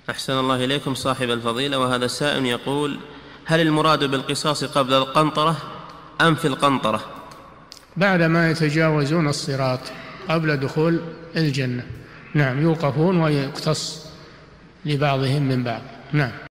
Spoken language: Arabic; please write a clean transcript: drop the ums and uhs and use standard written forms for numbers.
أحسن الله إليكم صاحب الفضيلة. وهذا سائل يقول: هل المراد بالقصاص قبل القنطرة أم في القنطرة؟ بعد ما يتجاوزون الصراط قبل دخول الجنة، نعم، يوقفون ويقتص لبعضهم من بعض. نعم.